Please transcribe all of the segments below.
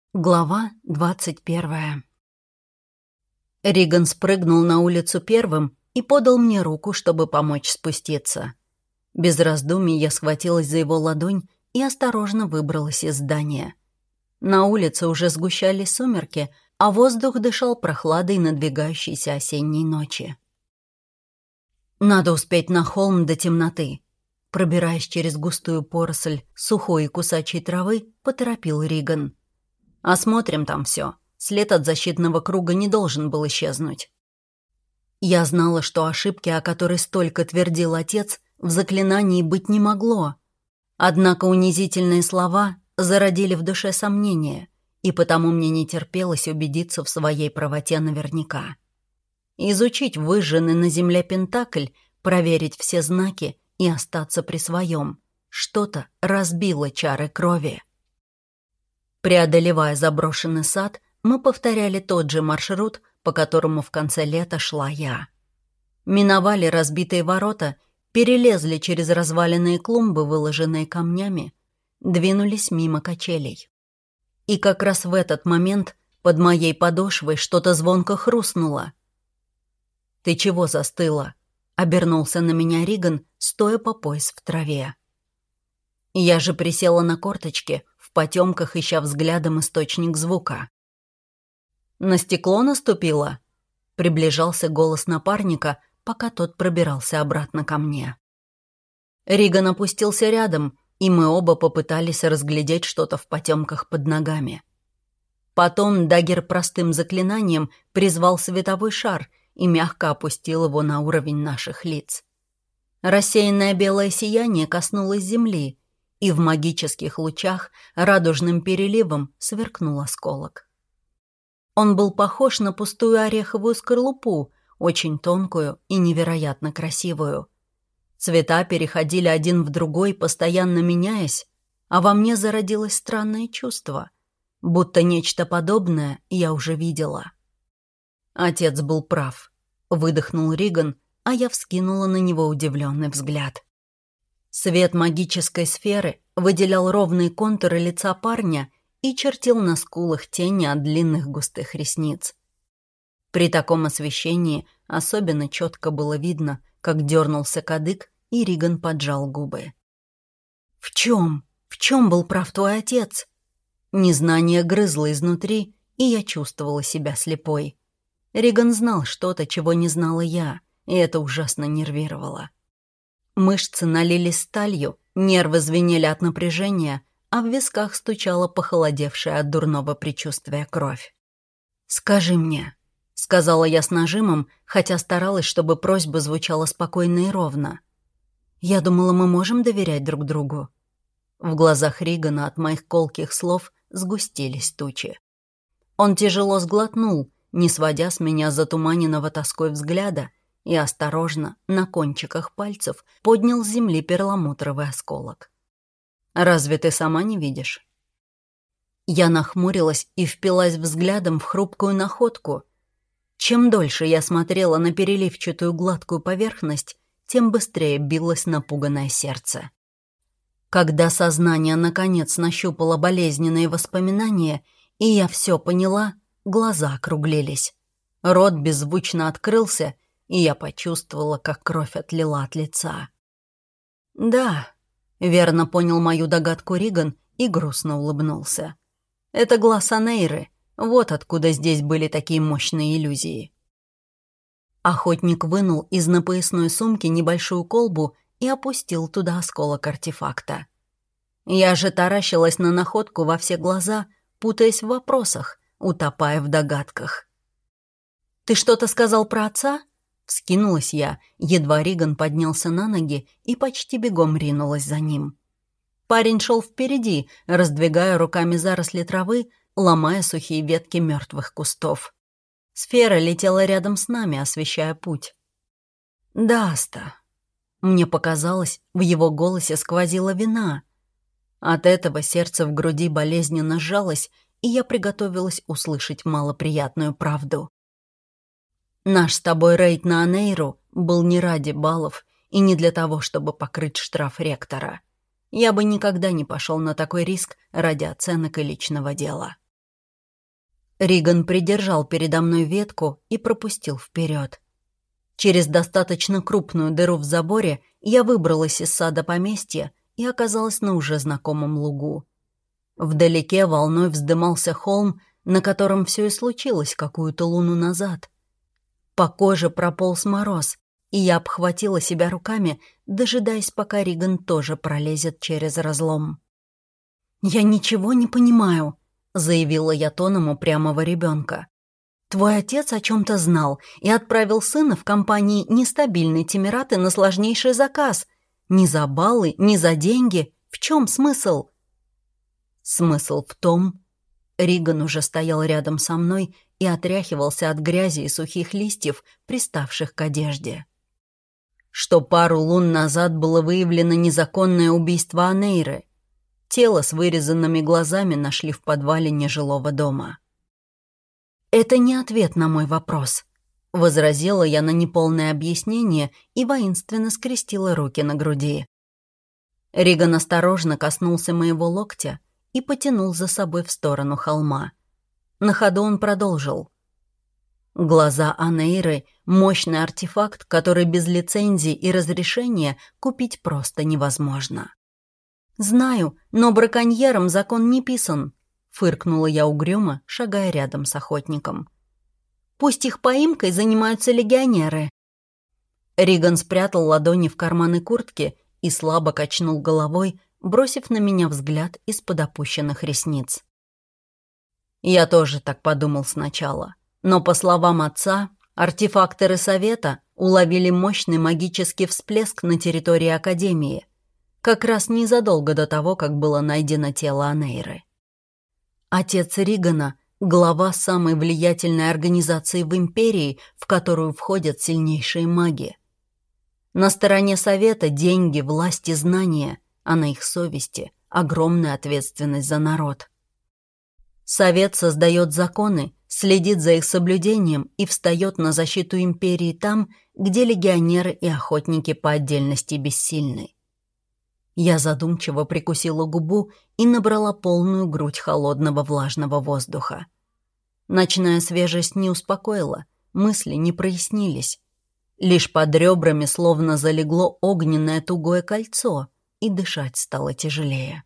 Глава 21. Риган спрыгнул на улицу первым и подал мне руку, чтобы помочь спуститься. Без раздумий я схватилась за его ладонь и осторожно выбралась из здания. На улице уже сгущались сумерки, а воздух дышал прохладой надвигающейся осенней ночи. «Надо успеть на холм до темноты», — пробираясь через густую поросль сухой и кусачей травы, поторопил Риган. «Осмотрим там все. След от защитного круга не должен был исчезнуть». Я знала, что ошибки, о которой столько твердил отец, в заклинании быть не могло. Однако унизительные слова зародили в душе сомнения, и потому мне не терпелось убедиться в своей правоте наверняка. Изучить выжженный на земле пентакль, проверить все знаки и остаться при своем. Что-то разбило чары крови. Преодолевая заброшенный сад, мы повторяли тот же маршрут, по которому в конце лета шла я. Миновали разбитые ворота, перелезли через разваленные клумбы, выложенные камнями, двинулись мимо качелей. И как раз в этот момент под моей подошвой что-то звонко хрустнуло. «Ты чего застыла?» — обернулся на меня Риган, стоя по пояс в траве. Я же присела на корточки, в потемках ища взглядом источник звука. «На стекло наступила?» — приближался голос напарника, пока тот пробирался обратно ко мне. Риган опустился рядом, и мы оба попытались разглядеть что-то в потемках под ногами. Потом Даггер простым заклинанием призвал световой шар и мягко опустил его на уровень наших лиц. Рассеянное белое сияние коснулось земли, и в магических лучах радужным переливом сверкнул осколок. Он был похож на пустую ореховую скорлупу, очень тонкую и невероятно красивую. Цвета переходили один в другой, постоянно меняясь, а во мне зародилось странное чувство, будто нечто подобное я уже видела. Отец был прав. Выдохнул Риган, а я вскинула на него удивленный взгляд. Свет магической сферы выделял ровные контуры лица парня и чертил на скулах тени от длинных густых ресниц. При таком освещении особенно четко было видно, как дернулся кадык, и Риган поджал губы. В чем был прав твой отец?» Незнание грызло изнутри, и я чувствовала себя слепой. Риган знал что-то, чего не знала я, и это ужасно нервировало. Мышцы налились сталью, нервы звенели от напряжения, а в висках стучала похолодевшая от дурного предчувствия кровь. «Скажи мне», — сказала я с нажимом, хотя старалась, чтобы просьба звучала спокойно и ровно. «Я думала, мы можем доверять друг другу». В глазах Ригана от моих колких слов сгустились тучи. Он тяжело сглотнул, не сводя с меня затуманенного тоской взгляда, и осторожно, на кончиках пальцев, поднял с земли перламутровый осколок. «Разве ты сама не видишь?» Я нахмурилась и впилась взглядом в хрупкую находку. Чем дольше я смотрела на переливчатую гладкую поверхность, тем быстрее билось напуганное сердце. Когда сознание наконец нащупало болезненные воспоминания, и я все поняла, глаза округлились. Рот беззвучно открылся, и я почувствовала, как кровь отлила от лица. «Да», — верно понял мою догадку Риган и грустно улыбнулся. «Это глаз Анейры, вот откуда здесь были такие мощные иллюзии». Охотник вынул из напоясной сумки небольшую колбу и опустил туда осколок артефакта. Я же таращилась на находку во все глаза, путаясь в вопросах, утопая в догадках. «Ты что-то сказал про отца?» Вскинулась я, едва Риган поднялся на ноги и почти бегом ринулась за ним. Парень шел впереди, раздвигая руками заросли травы, ломая сухие ветки мертвых кустов. Сфера летела рядом с нами, освещая путь. «Да, Аста». Мне показалось, в его голосе сквозила вина. От этого сердце в груди болезненно сжалось, и я приготовилась услышать малоприятную правду. Наш с тобой рейд на Анейру был не ради баллов и не для того, чтобы покрыть штраф ректора. Я бы никогда не пошел на такой риск ради оценок и личного дела. Риган придержал передо мной ветку и пропустил вперед. Через достаточно крупную дыру в заборе я выбралась из сада поместья и оказалась на уже знакомом лугу. Вдалеке волной вздымался холм, на котором все и случилось какую-то луну назад. По коже прополз мороз, и я обхватила себя руками, дожидаясь, пока Риган тоже пролезет через разлом. «Я ничего не понимаю», — заявила я тоном упрямого ребенка. «Твой отец о чем-то знал и отправил сына в компании нестабильной Тимираты на сложнейший заказ. Ни за баллы, ни за деньги. В чем смысл?» Смысл в том... Риган уже стоял рядом со мной и отряхивался от грязи и сухих листьев, приставших к одежде. Что пару лун назад было выявлено незаконное убийство Анейры. Тело с вырезанными глазами нашли в подвале нежилого дома. «Это не ответ на мой вопрос», — возразила я на неполное объяснение и воинственно скрестила руки на груди. Риган осторожно коснулся моего локтя и потянул за собой в сторону холма. На ходу он продолжил. Глаза Анейры — мощный артефакт, который без лицензии и разрешения купить просто невозможно. «Знаю, но браконьерам закон не писан», — фыркнула я угрюмо, шагая рядом с охотником. «Пусть их поимкой занимаются легионеры». Риган спрятал ладони в карманы куртки и слабо качнул головой, бросив на меня взгляд из-под опущенных ресниц. Я тоже так подумал сначала, но, по словам отца, артефакторы Совета уловили мощный магический всплеск на территории Академии, как раз незадолго до того, как было найдено тело Анейры. Отец Ригана — глава самой влиятельной организации в Империи, в которую входят сильнейшие маги. На стороне Совета деньги, власть и знания, а на их совести огромная ответственность за народ. Совет создает законы, следит за их соблюдением и встает на защиту Империи там, где легионеры и охотники по отдельности бессильны. Я задумчиво прикусила губу и набрала полную грудь холодного влажного воздуха. Ночная свежесть не успокоила, мысли не прояснились. Лишь под ребрами словно залегло огненное тугое кольцо, и дышать стало тяжелее.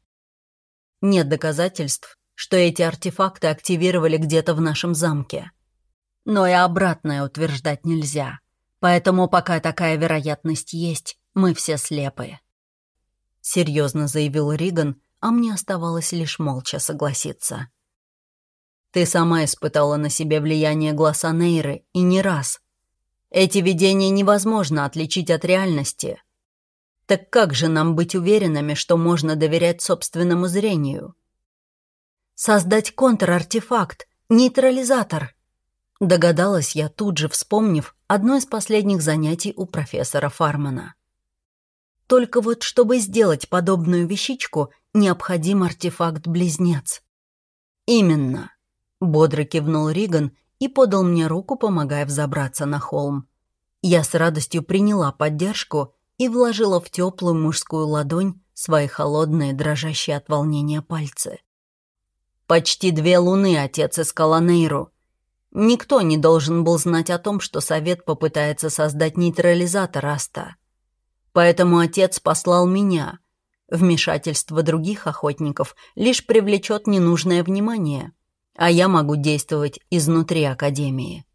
Нет доказательств, что эти артефакты активировали где-то в нашем замке. Но и обратное утверждать нельзя, поэтому пока такая вероятность есть, мы все слепы. Серьезно заявил Риган, а мне оставалось лишь молча согласиться. Ты сама испытала на себе влияние глаз Анейры, и не раз. Эти видения невозможно отличить от реальности. Так как же нам быть уверенными, что можно доверять собственному зрению? Создать контрартефакт, нейтрализатор. Догадалась я, тут же вспомнив одно из последних занятий у профессора Фармана. Только вот, чтобы сделать подобную вещичку, необходим артефакт-близнец. «Именно», — бодро кивнул Риган и подал мне руку, помогая взобраться на холм. Я с радостью приняла поддержку и вложила в теплую мужскую ладонь свои холодные, дрожащие от волнения пальцы. Почти 2 луны отец искал Анейру. Никто не должен был знать о том, что Совет попытается создать нейтрализатор Аста. Поэтому отец послал меня. Вмешательство других охотников лишь привлечет ненужное внимание, а я могу действовать изнутри Академии.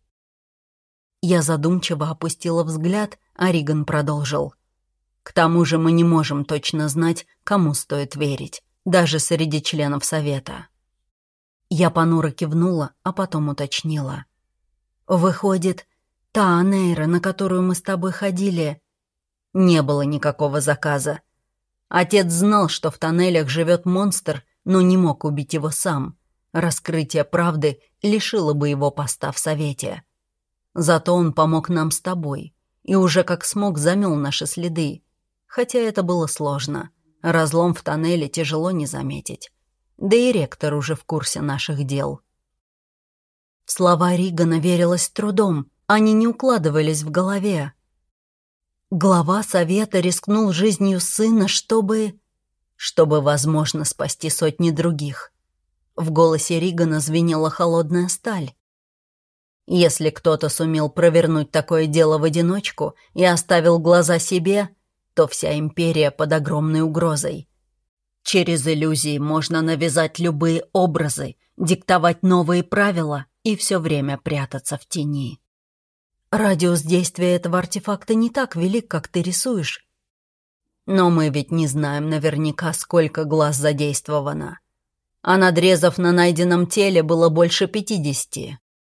Я задумчиво опустила взгляд, а Риган продолжил. К тому же мы не можем точно знать, кому стоит верить, даже среди членов Совета. Я понуро кивнула, а потом уточнила. «Выходит, та Анейра, на которую мы с тобой ходили...» Не было никакого заказа. Отец знал, что в тоннелях живет монстр, но не мог убить его сам. Раскрытие правды лишило бы его поста в Совете. Зато он помог нам с тобой и уже как смог замел наши следы. Хотя это было сложно. Разлом в тоннеле тяжело не заметить. Да и ректор уже в курсе наших дел. В слова Ригана верилось с трудом. Они не укладывались в голове. Глава Совета рискнул жизнью сына, чтобы, возможно, спасти сотни других. В голосе Ригана звенела холодная сталь. Если кто-то сумел провернуть такое дело в одиночку и оставил глаза себе, то вся империя под огромной угрозой. Через иллюзии можно навязать любые образы, диктовать новые правила и все время прятаться в тени. Радиус действия этого артефакта не так велик, как ты рисуешь. Но мы ведь не знаем наверняка, сколько глаз задействовано. А надрезов на найденном теле было больше 50.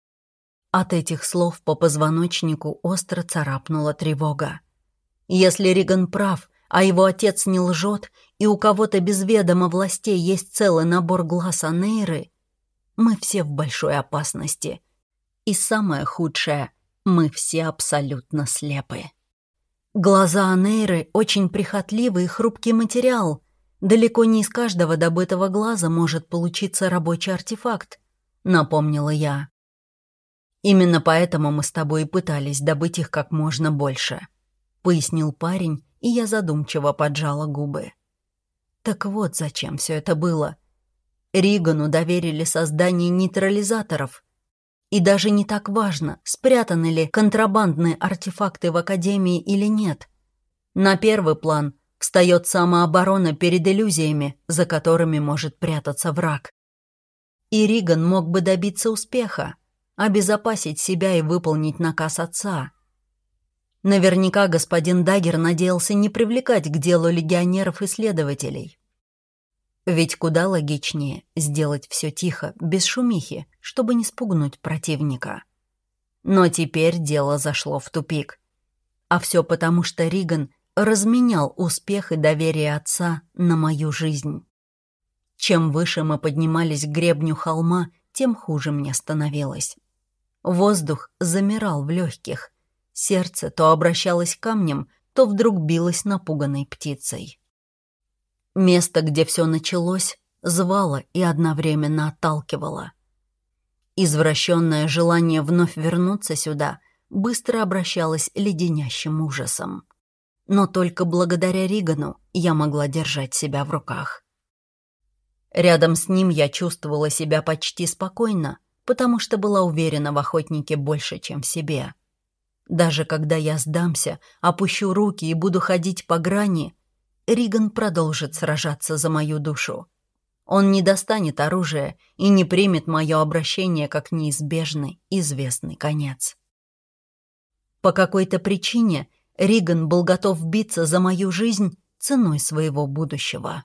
От этих слов по позвоночнику остро царапнула тревога. Если Риган прав, а его отец не лжет, и у кого-то без ведома властей есть целый набор глаз Анейры, мы все в большой опасности. И самое худшее — мы все абсолютно слепы. Глаза Анейры — очень прихотливый и хрупкий материал. Далеко не из каждого добытого глаза может получиться рабочий артефакт, напомнила я. Именно поэтому мы с тобой и пытались добыть их как можно больше, пояснил парень, и я задумчиво поджала губы. Так вот зачем все это было. Ригану доверили создание нейтрализаторов. И даже не так важно, спрятаны ли контрабандные артефакты в Академии или нет. На первый план встает самооборона перед иллюзиями, за которыми может прятаться враг. И Риган мог бы добиться успеха, обезопасить себя и выполнить наказ отца. Наверняка господин Даггер надеялся не привлекать к делу легионеров-исследователей. Ведь куда логичнее сделать все тихо, без шумихи, чтобы не спугнуть противника. Но теперь дело зашло в тупик. А все потому, что Риган разменял успех и доверие отца на мою жизнь. Чем выше мы поднимались к гребню холма, тем хуже мне становилось. Воздух замирал в легких. Сердце то обращалось камнем, то вдруг билось напуганной птицей. Место, где все началось, звало и одновременно отталкивало. Извращенное желание вновь вернуться сюда быстро обращалось леденящим ужасом. Но только благодаря Ригану я могла держать себя в руках. Рядом с ним я чувствовала себя почти спокойно, потому что была уверена в охотнике больше, чем в себе. Даже когда я сдамся, опущу руки и буду ходить по грани, Риган продолжит сражаться за мою душу. Он не достанет оружия и не примет мое обращение как неизбежный, известный конец. По какой-то причине Риган был готов биться за мою жизнь ценой своего будущего.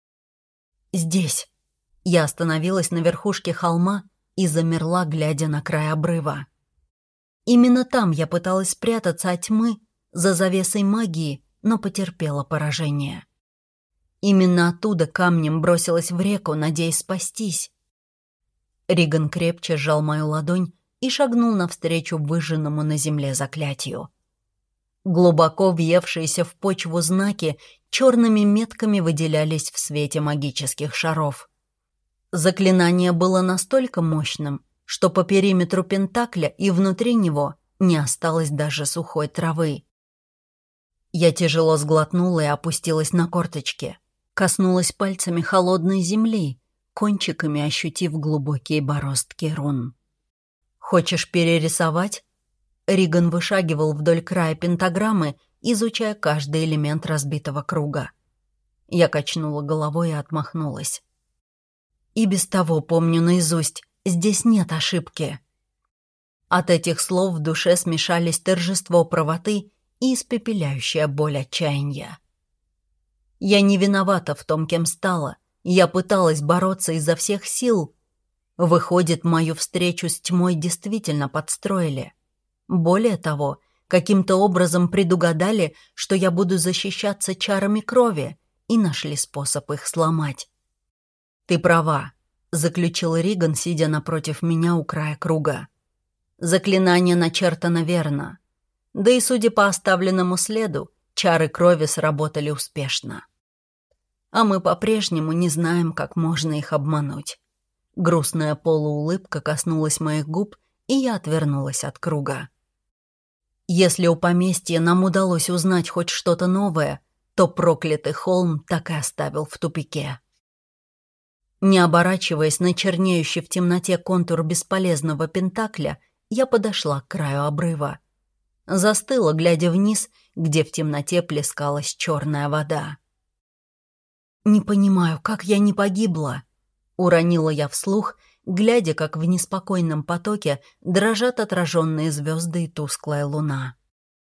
Здесь. Я остановилась на верхушке холма и замерла, глядя на край обрыва. Именно там я пыталась спрятаться от тьмы за завесой магии, но потерпела поражение. Именно оттуда камнем бросилась в реку, надеясь спастись. Риган крепче сжал мою ладонь и шагнул навстречу выжженному на земле заклятию. Глубоко въевшиеся в почву знаки черными метками выделялись в свете магических шаров. Заклинание было настолько мощным, что по периметру пентакля и внутри него не осталось даже сухой травы. Я тяжело сглотнула и опустилась на корточки, коснулась пальцами холодной земли, кончиками ощутив глубокие бороздки рун. «Хочешь перерисовать?» Риган вышагивал вдоль края пентаграммы, изучая каждый элемент разбитого круга. Я качнула головой и отмахнулась. «И без того помню наизусть, здесь нет ошибки». От этих слов в душе смешались торжество правоты и испепеляющая боль отчаяния. Я не виновата в том, кем стала. Я пыталась бороться изо всех сил. Выходит, мою встречу с тьмой действительно подстроили. Более того, каким-то образом предугадали, что я буду защищаться чарами крови, и нашли способ их сломать. «Ты права», — заключил Риган, сидя напротив меня у края круга. «Заклинание начертано верно. Да и, судя по оставленному следу, чары крови сработали успешно. А мы по-прежнему не знаем, как можно их обмануть». Грустная полуулыбка коснулась моих губ, и я отвернулась от круга. Если у поместья нам удалось узнать хоть что-то новое, то проклятый холм так и оставил в тупике. Не оборачиваясь на чернеющий в темноте контур бесполезного пентакля, я подошла к краю обрыва. Застыла, глядя вниз, где в темноте плескалась черная вода. «Не понимаю, как я не погибла?» — уронила я вслух, глядя, как в неспокойном потоке дрожат отраженные звезды и тусклая луна.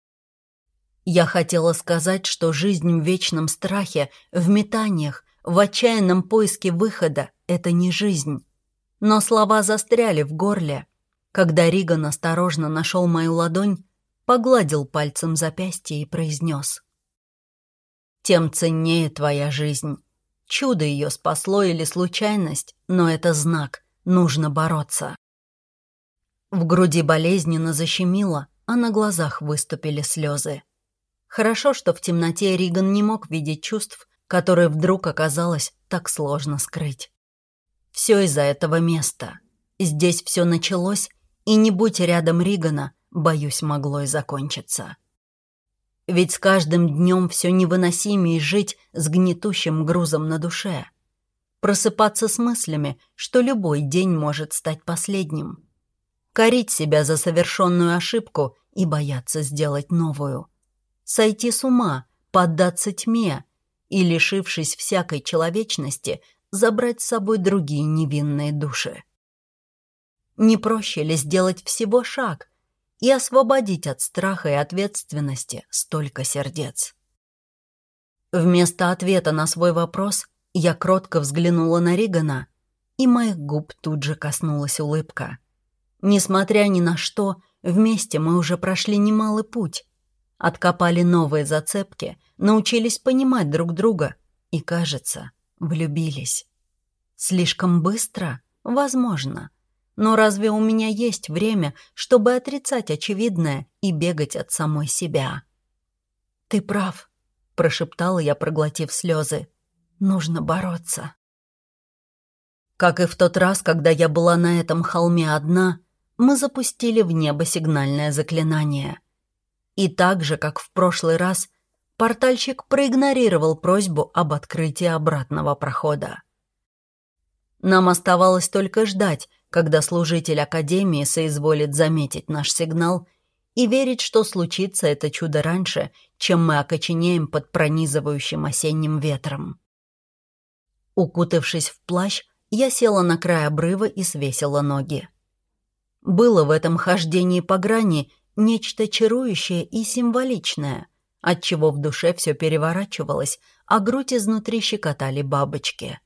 Я хотела сказать, что жизнь в вечном страхе, в метаниях, в отчаянном поиске выхода — это не жизнь. Но слова застряли в горле. Когда Риган осторожно нашел мою ладонь, погладил пальцем запястье и произнес: «Тем ценнее твоя жизнь. Чудо ее спасло или случайность, но это знак, нужно бороться». В груди болезненно защемило, а на глазах выступили слезы. Хорошо, что в темноте Риган не мог видеть чувств, которые вдруг оказалось так сложно скрыть. Все из-за этого места. Здесь все началось, и не будь рядом Ригана, боюсь, могло и закончиться. Ведь с каждым днем все невыносимее жить с гнетущим грузом на душе. Просыпаться с мыслями, что любой день может стать последним. Корить себя за совершенную ошибку и бояться сделать новую. Сойти с ума, поддаться тьме и, лишившись всякой человечности, забрать с собой другие невинные души. Не проще ли сделать всего шаг и освободить от страха и ответственности столько сердец? Вместо ответа на свой вопрос я кротко взглянула на Ригана, и моих губ тут же коснулась улыбка. Несмотря ни на что, вместе мы уже прошли немалый путь, откопали новые зацепки, научились понимать друг друга и, кажется, влюбились. Слишком быстро? Возможно. Но разве у меня есть время, чтобы отрицать очевидное и бегать от самой себя? «Ты прав», — прошептала я, проглотив слезы. «Нужно бороться». Как и в тот раз, когда я была на этом холме одна, мы запустили в небо сигнальное заклинание. И так же, как в прошлый раз, портальщик проигнорировал просьбу об открытии обратного прохода. Нам оставалось только ждать, когда служитель Академии соизволит заметить наш сигнал и верить, что случится это чудо раньше, чем мы окоченеем под пронизывающим осенним ветром. Укутавшись в плащ, я села на край обрыва и свесила ноги. Было в этом хождении по грани нечто чарующее и символичное, отчего в душе все переворачивалось, а грудь изнутри щекотали бабочки.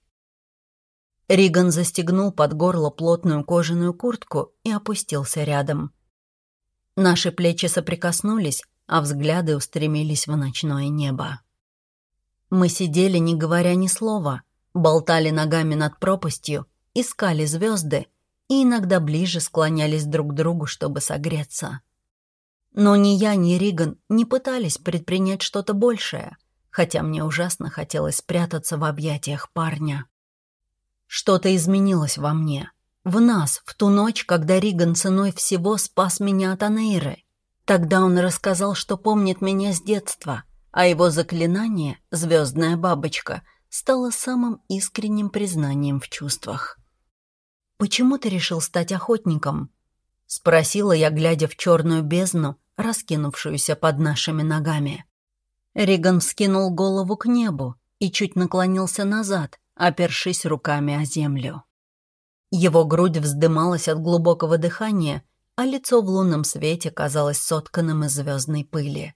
Риган застегнул под горло плотную кожаную куртку и опустился рядом. Наши плечи соприкоснулись, а взгляды устремились в ночное небо. Мы сидели, не говоря ни слова, болтали ногами над пропастью, искали звезды и иногда ближе склонялись друг к другу, чтобы согреться. Но ни я, ни Риган не пытались предпринять что-то большее, хотя мне ужасно хотелось спрятаться в объятиях парня. Что-то изменилось во мне, в нас, в ту ночь, когда Риган ценой всего спас меня от Анейры. Тогда он рассказал, что помнит меня с детства, а его заклинание «Звездная бабочка» стало самым искренним признанием в чувствах. «Почему ты решил стать охотником?» — спросила я, глядя в черную бездну, раскинувшуюся под нашими ногами. Риган вскинул голову к небу и чуть наклонился назад, опершись руками о землю. Его грудь вздымалась от глубокого дыхания, а лицо в лунном свете казалось сотканным из звездной пыли.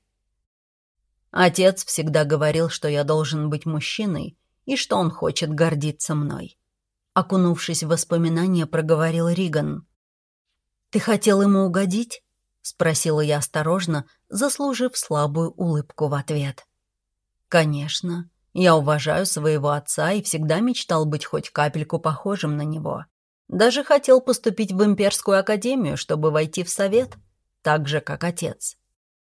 Отец всегда говорил, что я должен быть мужчиной и что он хочет гордиться мной. Окунувшись в воспоминания, проговорил Риган. «Ты хотел ему угодить?» — спросила я осторожно, заслужив слабую улыбку в ответ. «Конечно. Я уважаю своего отца и всегда мечтал быть хоть капельку похожим на него. Даже хотел поступить в Имперскую Академию, чтобы войти в совет, так же, как отец».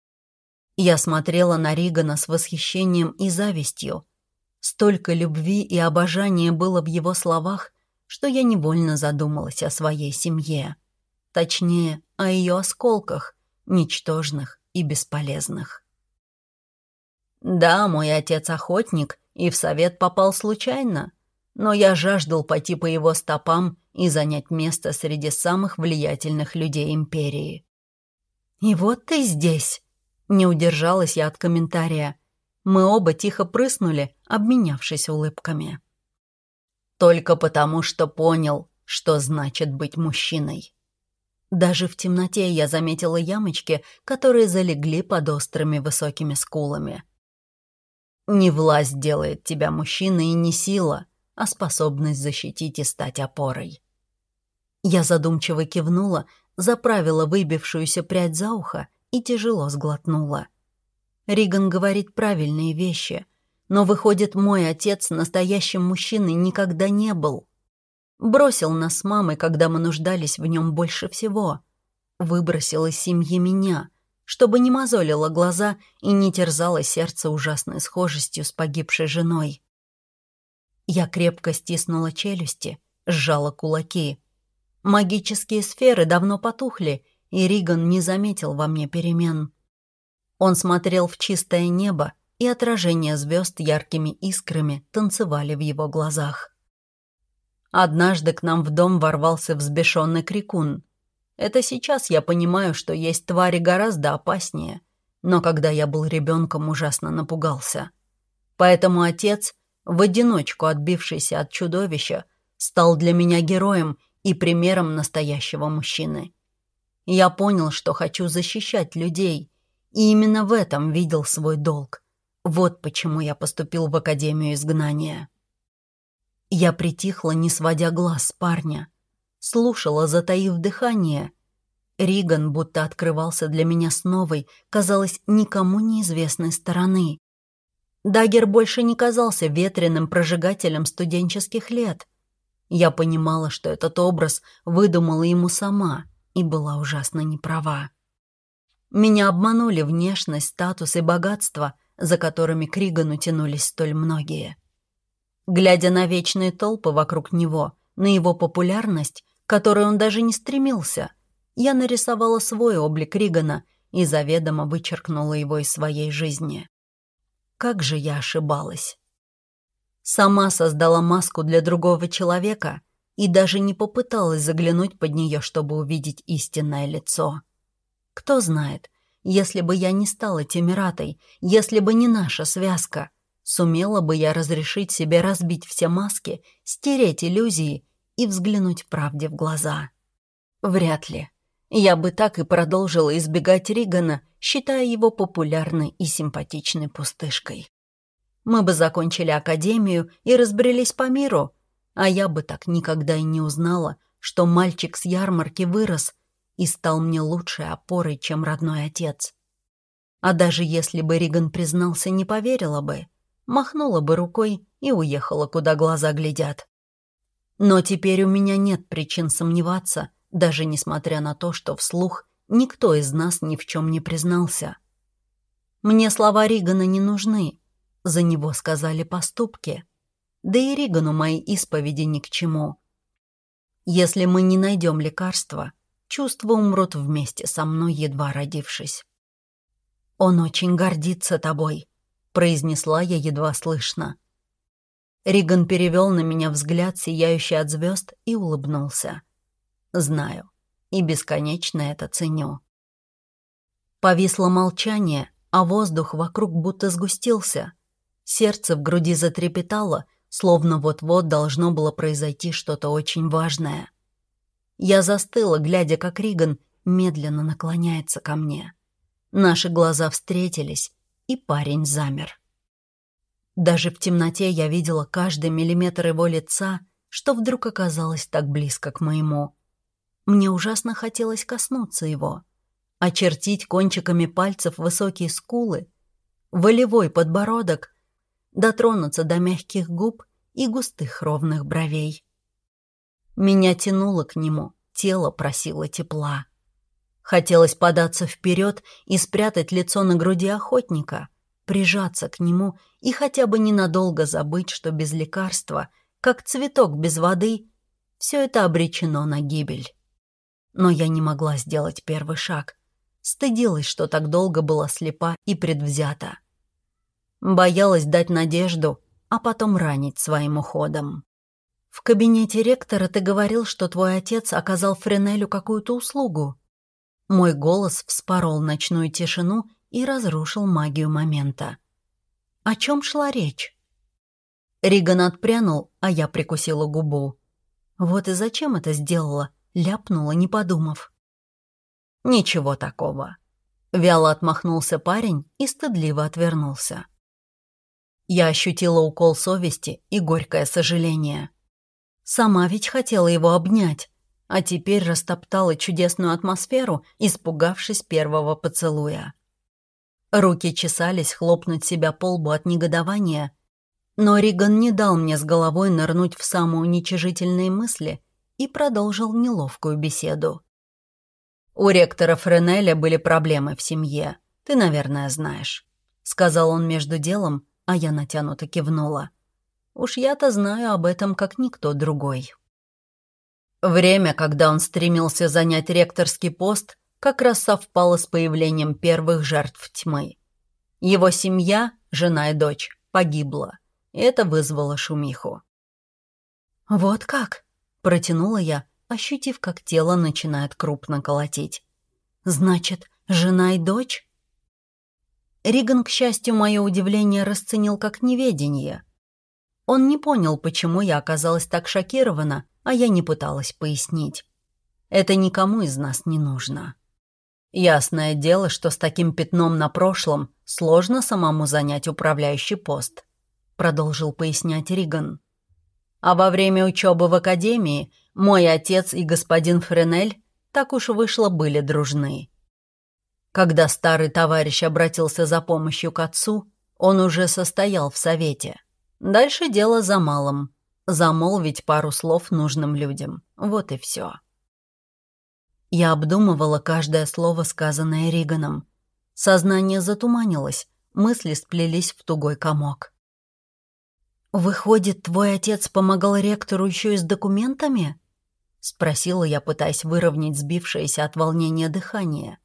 Я смотрела на Ригана с восхищением и завистью. Столько любви и обожания было в его словах, что я невольно задумалась о своей семье. Точнее, о ее осколках, ничтожных и бесполезных. Да, мой отец охотник и в совет попал случайно, но я жаждал пойти по его стопам и занять место среди самых влиятельных людей империи. «И вот ты здесь!» — не удержалась я от комментария. Мы оба тихо прыснули, обменявшись улыбками. «Только потому, что понял, что значит быть мужчиной». Даже в темноте я заметила ямочки, которые залегли под острыми высокими скулами. «Не власть делает тебя мужчиной и не сила, а способность защитить и стать опорой». Я задумчиво кивнула, заправила выбившуюся прядь за ухо и тяжело сглотнула. Риган говорит правильные вещи, но, выходит, мой отец настоящим мужчиной никогда не был. Бросил нас с мамой, когда мы нуждались в нем больше всего. Выбросил из семьи меня, чтобы не мозолило глаза и не терзало сердце ужасной схожестью с погибшей женой. Я крепко стиснула челюсти, сжала кулаки. Магические сферы давно потухли, и Риган не заметил во мне перемен. Он смотрел в чистое небо, и отражения звезд яркими искрами танцевали в его глазах. Однажды к нам в дом ворвался взбешенный крикун. Это сейчас я понимаю, что есть твари гораздо опаснее, но когда я был ребенком, ужасно напугался. Поэтому отец, в одиночку отбившийся от чудовища, стал для меня героем и примером настоящего мужчины. Я понял, что хочу защищать людей, и именно в этом видел свой долг. Вот почему я поступил в Академию изгнания. Я притихла, не сводя глаз с парня. Слушала, затаив дыхание. Риган будто открывался для меня с новой, казалось, никому неизвестной стороны. Даггер больше не казался ветреным прожигателем студенческих лет. Я понимала, что этот образ выдумала ему сама, и была ужасно неправа. Меня обманули внешность, статус и богатство, за которыми к Ригану тянулись столь многие. Глядя на вечные толпы вокруг него, на его популярность, к которой он даже не стремился, я нарисовала свой облик Ригана и заведомо вычеркнула его из своей жизни. Как же я ошибалась. Сама создала маску для другого человека и даже не попыталась заглянуть под нее, чтобы увидеть истинное лицо. Кто знает, если бы я не стала Темиратой, если бы не наша связка, сумела бы я разрешить себе разбить все маски, стереть иллюзии и взглянуть правде в глаза? Вряд ли. Я бы так и продолжила избегать Ригана, считая его популярной и симпатичной пустышкой. Мы бы закончили академию и разбрелись по миру, а я бы так никогда и не узнала, что мальчик с ярмарки вырос и стал мне лучшей опорой, чем родной отец. А даже если бы Риган признался, не поверила бы, махнула бы рукой и уехала, куда глаза глядят. Но теперь у меня нет причин сомневаться, даже несмотря на то, что вслух никто из нас ни в чем не признался. Мне слова Ригана не нужны, за него сказали поступки. Да и Ригану мои исповеди ни к чему. Если мы не найдем лекарства, чувства умрут вместе со мной, едва родившись. «Он очень гордится тобой», — произнесла я едва слышно. Риган перевел на меня взгляд, сияющий от звезд, и улыбнулся. «Знаю, и бесконечно это ценю». Повисло молчание, а воздух вокруг будто сгустился. Сердце в груди затрепетало, словно вот-вот должно было произойти что-то очень важное. Я застыла, глядя, как Риган медленно наклоняется ко мне. Наши глаза встретились, и парень замер. Даже в темноте я видела каждый миллиметр его лица, что вдруг оказалось так близко к моему. Мне ужасно хотелось коснуться его, очертить кончиками пальцев высокие скулы, волевой подбородок, дотронуться до мягких губ и густых ровных бровей. Меня тянуло к нему, тело просило тепла. Хотелось податься вперед и спрятать лицо на груди охотника, прижаться к нему и хотя бы ненадолго забыть, что без лекарства, как цветок без воды, все это обречено на гибель. Но я не могла сделать первый шаг. Стыдилась, что так долго была слепа и предвзята. Боялась дать надежду, а потом ранить своим уходом. В кабинете ректора ты говорил, что твой отец оказал Френелю какую-то услугу. Мой голос вспорол ночную тишину и разрушил магию момента. О чем шла речь? Риган отпрянул, а я прикусила губу. Вот и зачем это сделала, ляпнула, не подумав. Ничего такого. Вяло отмахнулся парень и стыдливо отвернулся. Я ощутила укол совести и горькое сожаление. Сама ведь хотела его обнять, а теперь растоптала чудесную атмосферу, испугавшись первого поцелуя. Руки чесались хлопнуть себя по лбу от негодования, но Риган не дал мне с головой нырнуть в самоуничижительные мысли и продолжил неловкую беседу. «У ректора Френеля были проблемы в семье, ты, наверное, знаешь», — сказал он между делом, а я натянуто кивнула. Уж я-то знаю об этом, как никто другой. Время, когда он стремился занять ректорский пост, как раз совпало с появлением первых жертв тьмы. Его семья, жена и дочь, погибла, и это вызвало шумиху. «Вот как?» — протянула я, ощутив, как тело начинает крупно колотить. «Значит, жена и дочь?» Риган, к счастью, мое удивление расценил как неведение. Он не понял, почему я оказалась так шокирована, а я не пыталась пояснить. Это никому из нас не нужно. Ясное дело, что с таким пятном на прошлом сложно самому занять управляющий пост, продолжил пояснять Риган. А во время учебы в академии мой отец и господин Френель, так уж вышло, были дружны. Когда старый товарищ обратился за помощью к отцу, он уже состоял в совете. Дальше дело за малым. Замолвить пару слов нужным людям. Вот и все. Я обдумывала каждое слово, сказанное Риганом. Сознание затуманилось, мысли сплелись в тугой комок. «Выходит, твой отец помогал ректору еще и с документами?» — спросила я, пытаясь выровнять сбившееся от волнения дыхание.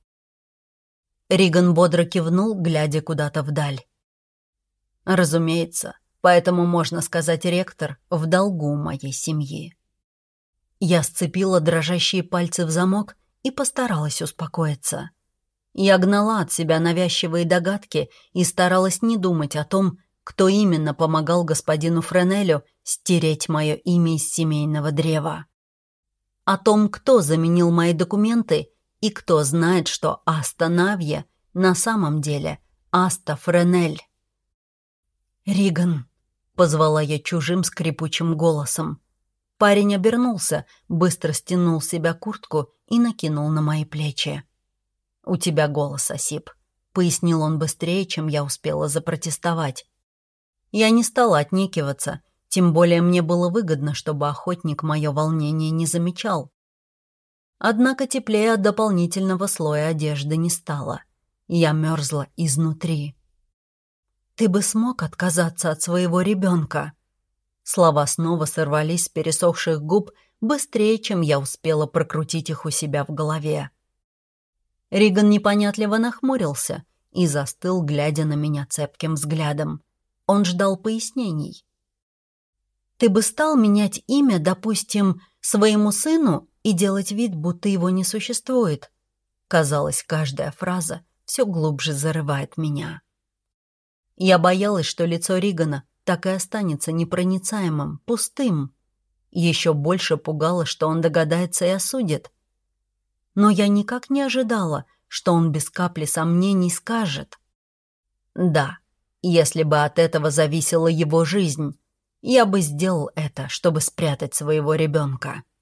Риган бодро кивнул, глядя куда-то вдаль. «Разумеется, поэтому, можно сказать, ректор в долгу моей семьи». Я сцепила дрожащие пальцы в замок и постаралась успокоиться. Я гнала от себя навязчивые догадки и старалась не думать о том, кто именно помогал господину Френелю стереть мое имя из семейного древа. О том, кто заменил мои документы и кто знает, что Аста Навья на самом деле Аста Френель. «Риган», — позвала я чужим скрипучим голосом. Парень обернулся, быстро стянул с себя куртку и накинул на мои плечи. «У тебя голос осип», — пояснил он быстрее, чем я успела запротестовать. Я не стала отнекиваться, тем более мне было выгодно, чтобы охотник мое волнение не замечал. Однако теплее от дополнительного слоя одежды не стало. Я мерзла изнутри. «Ты бы смог отказаться от своего ребенка?» Слова снова сорвались с пересохших губ быстрее, чем я успела прокрутить их у себя в голове. Риган непонятливо нахмурился и застыл, глядя на меня цепким взглядом. Он ждал пояснений. «Ты бы стал менять имя, допустим, своему сыну и делать вид, будто его не существует?» Казалось, каждая фраза все глубже зарывает меня. Я боялась, что лицо Ригана так и останется непроницаемым, пустым. Еще больше пугало, что он догадается и осудит. Но я никак не ожидала, что он без капли сомнений скажет. Да, если бы от этого зависела его жизнь, я бы сделал это, чтобы спрятать своего ребенка.